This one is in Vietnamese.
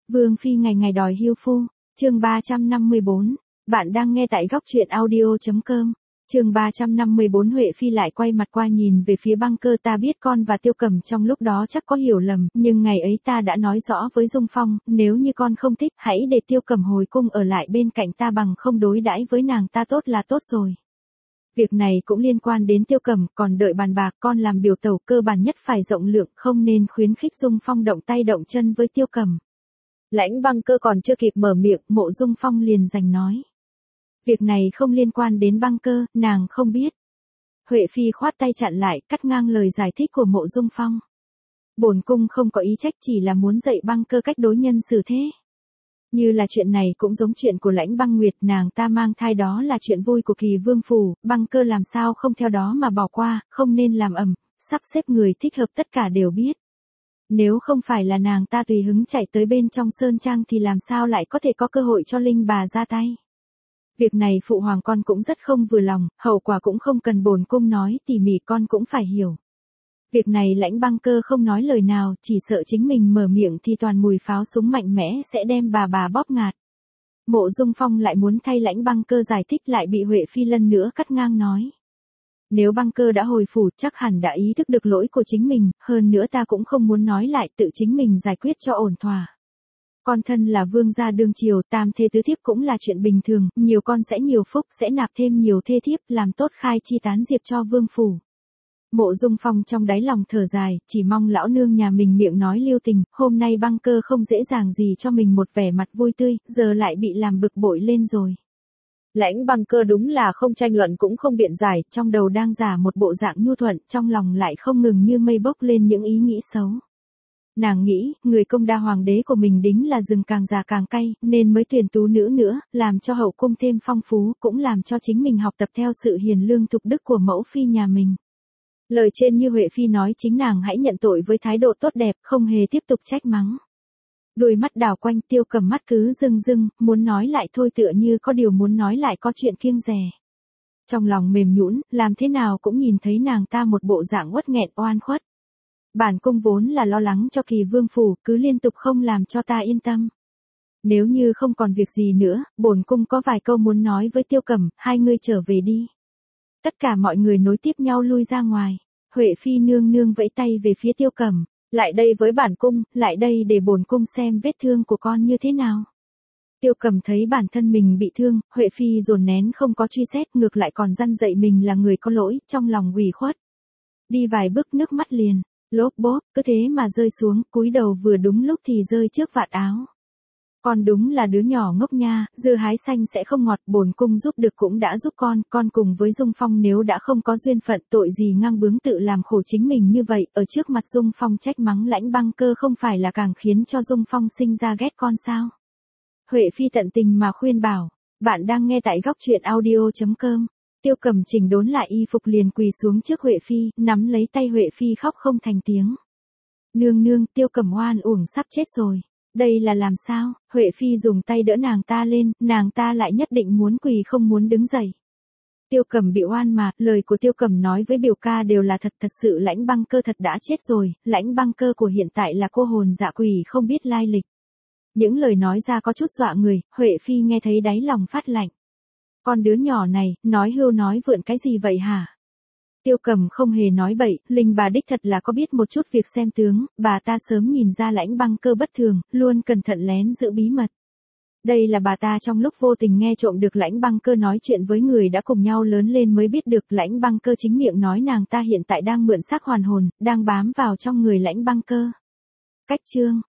Vương phi ngày ngày đòi hưu phu, chương 354, bạn đang nghe tại góc truyện audio.com. Chương 354 Huệ phi lại quay mặt qua nhìn về phía Băng Cơ, ta biết con và Tiêu Cẩm trong lúc đó chắc có hiểu lầm, nhưng ngày ấy ta đã nói rõ với Dung Phong, nếu như con không thích, hãy để Tiêu Cẩm hồi cung ở lại bên cạnh ta, bằng không đối đãi với nàng ta tốt là tốt rồi. Việc này cũng liên quan đến Tiêu Cẩm, còn đợi bàn bạc, con làm biểu tẩu cơ bản nhất phải rộng lượng, không nên khuyến khích Dung Phong động tay động chân với Tiêu Cẩm. Lãnh Băng Cơ còn chưa kịp mở miệng, Mộ Dung Phong liền giành nói. Việc này không liên quan đến Băng Cơ, nàng không biết. Huệ phi khoát tay chặn lại, cắt ngang lời giải thích của Mộ Dung Phong. Bổn cung không có ý trách, chỉ là muốn dạy Băng Cơ cách đối nhân xử thế. Như là chuyện này cũng giống chuyện của Lãnh Băng Nguyệt, nàng ta mang thai đó là chuyện vui của Kỳ Vương phủ, Băng Cơ làm sao không theo đó mà bỏ qua, không nên làm ầm, sắp xếp người thích hợp tất cả đều biết. Nếu không phải là nàng ta tùy hứng chạy tới bên trong sơn trang thì làm sao lại có thể có cơ hội cho Linh bà ra tay. Việc này phụ hoàng con cũng rất không vừa lòng, hậu quả cũng không cần bổn cung nói tỉ mỉ, con cũng phải hiểu. Việc này Lãnh Băng Cơ không nói lời nào, chỉ sợ chính mình mở miệng thì toàn mùi pháo súng mạnh mẽ sẽ đem bà bóp ngạt. Mộ Dung Phong lại muốn thay Lãnh Băng Cơ giải thích, lại bị Huệ phi lần nữa cắt ngang nói. Nếu Băng Cơ đã hồi phủ chắc hẳn đã ý thức được lỗi của chính mình, hơn nữa ta cũng không muốn nói lại, tự chính mình giải quyết cho ổn thỏa. Con thân là vương gia đương triều, tam thê tứ thiếp cũng là chuyện bình thường, nhiều con sẽ nhiều phúc, sẽ nạp thêm nhiều thê thiếp, làm tốt khai chi tán diệp cho vương phủ. Mộ Dung Phong trong đáy lòng thở dài, chỉ mong lão nương nhà mình miệng nói lưu tình, hôm nay Băng Cơ không dễ dàng gì cho mình một vẻ mặt vui tươi, giờ lại bị làm bực bội lên rồi. Lãnh Băng Cơ đúng là không tranh luận cũng không biện giải, trong đầu đang giả một bộ dạng nhu thuận, trong lòng lại không ngừng như mây bốc lên những ý nghĩ xấu. Nàng nghĩ, người công đa hoàng đế của mình đính là rừng càng già càng cay, nên mới tuyển tú nữ nữa, làm cho hậu cung thêm phong phú, cũng làm cho chính mình học tập theo sự hiền lương thục đức của mẫu phi nhà mình. Lời trên như Huệ phi nói, chính nàng hãy nhận tội với thái độ tốt đẹp, không hề tiếp tục trách mắng. Đôi mắt đảo quanh, Tiêu Cẩm mắt cứ rưng rưng, muốn nói lại thôi, tựa như có điều muốn nói lại có chuyện kiêng dè. Trong lòng mềm nhũn, làm thế nào cũng nhìn thấy nàng ta một bộ dạng uất nghẹn oan khuất. Bản cung vốn là lo lắng cho Kỳ Vương phủ, cứ liên tục không làm cho ta yên tâm. Nếu như không còn việc gì nữa, bổn cung có vài câu muốn nói với Tiêu Cẩm, hai người trở về đi. Tất cả mọi người nối tiếp nhau lui ra ngoài. Huệ phi nương nương vẫy tay về phía Tiêu Cẩm, lại đây với bản cung, lại đây để bổn cung xem vết thương của con như thế nào. Tiêu Cẩm thấy bản thân mình bị thương, Huệ phi dồn nén không có truy xét, ngược lại còn răn dạy mình là người có lỗi, trong lòng ủy khuất. Đi vài bước nước mắt liền lốp bốp, cứ thế mà rơi xuống, cúi đầu vừa đúng lúc thì rơi trước vạt áo. Con đúng là đứa nhỏ ngốc nha, dưa hái xanh sẽ không ngọt, bổn cung giúp được cũng đã giúp con cùng với Dung Phong nếu đã không có duyên phận, tội gì ngang bướng tự làm khổ chính mình như vậy, ở trước mặt Dung Phong trách mắng Lãnh Băng Cơ không phải là càng khiến cho Dung Phong sinh ra ghét con sao? Huệ phi tận tình mà khuyên bảo, bạn đang nghe tại góc truyện audio.com. Tiêu Cẩm chỉnh đốn lại y phục liền quỳ xuống trước Huệ phi, nắm lấy tay Huệ phi khóc không thành tiếng. Nương nương, Tiêu Cẩm oan uổng sắp chết rồi. Đây là làm sao? Huệ phi dùng tay đỡ nàng ta lên, nàng ta lại nhất định muốn quỳ không muốn đứng dậy. Tiêu Cẩm bị oan mà, lời của Tiêu Cẩm nói với biểu ca đều là thật, thật sự Lãnh Băng Cơ thật đã chết rồi, Lãnh Băng Cơ của hiện tại là cô hồn dạ quỷ không biết lai lịch. Những lời nói ra có chút dọa người, Huệ phi nghe thấy đáy lòng phát lạnh. Con đứa nhỏ này, nói hưu nói vượn cái gì vậy hả? Tiêu Cẩm không hề nói bậy, Linh bà đích thật là có biết một chút việc xem tướng, bà ta sớm nhìn ra Lãnh Băng Cơ bất thường, luôn cẩn thận lén giữ bí mật. Đây là bà ta trong lúc vô tình nghe trộm được Lãnh Băng Cơ nói chuyện với người đã cùng nhau lớn lên mới biết được Lãnh Băng Cơ chính miệng nói nàng ta hiện tại đang mượn xác hoàn hồn, đang bám vào trong người Lãnh Băng Cơ. Cách chương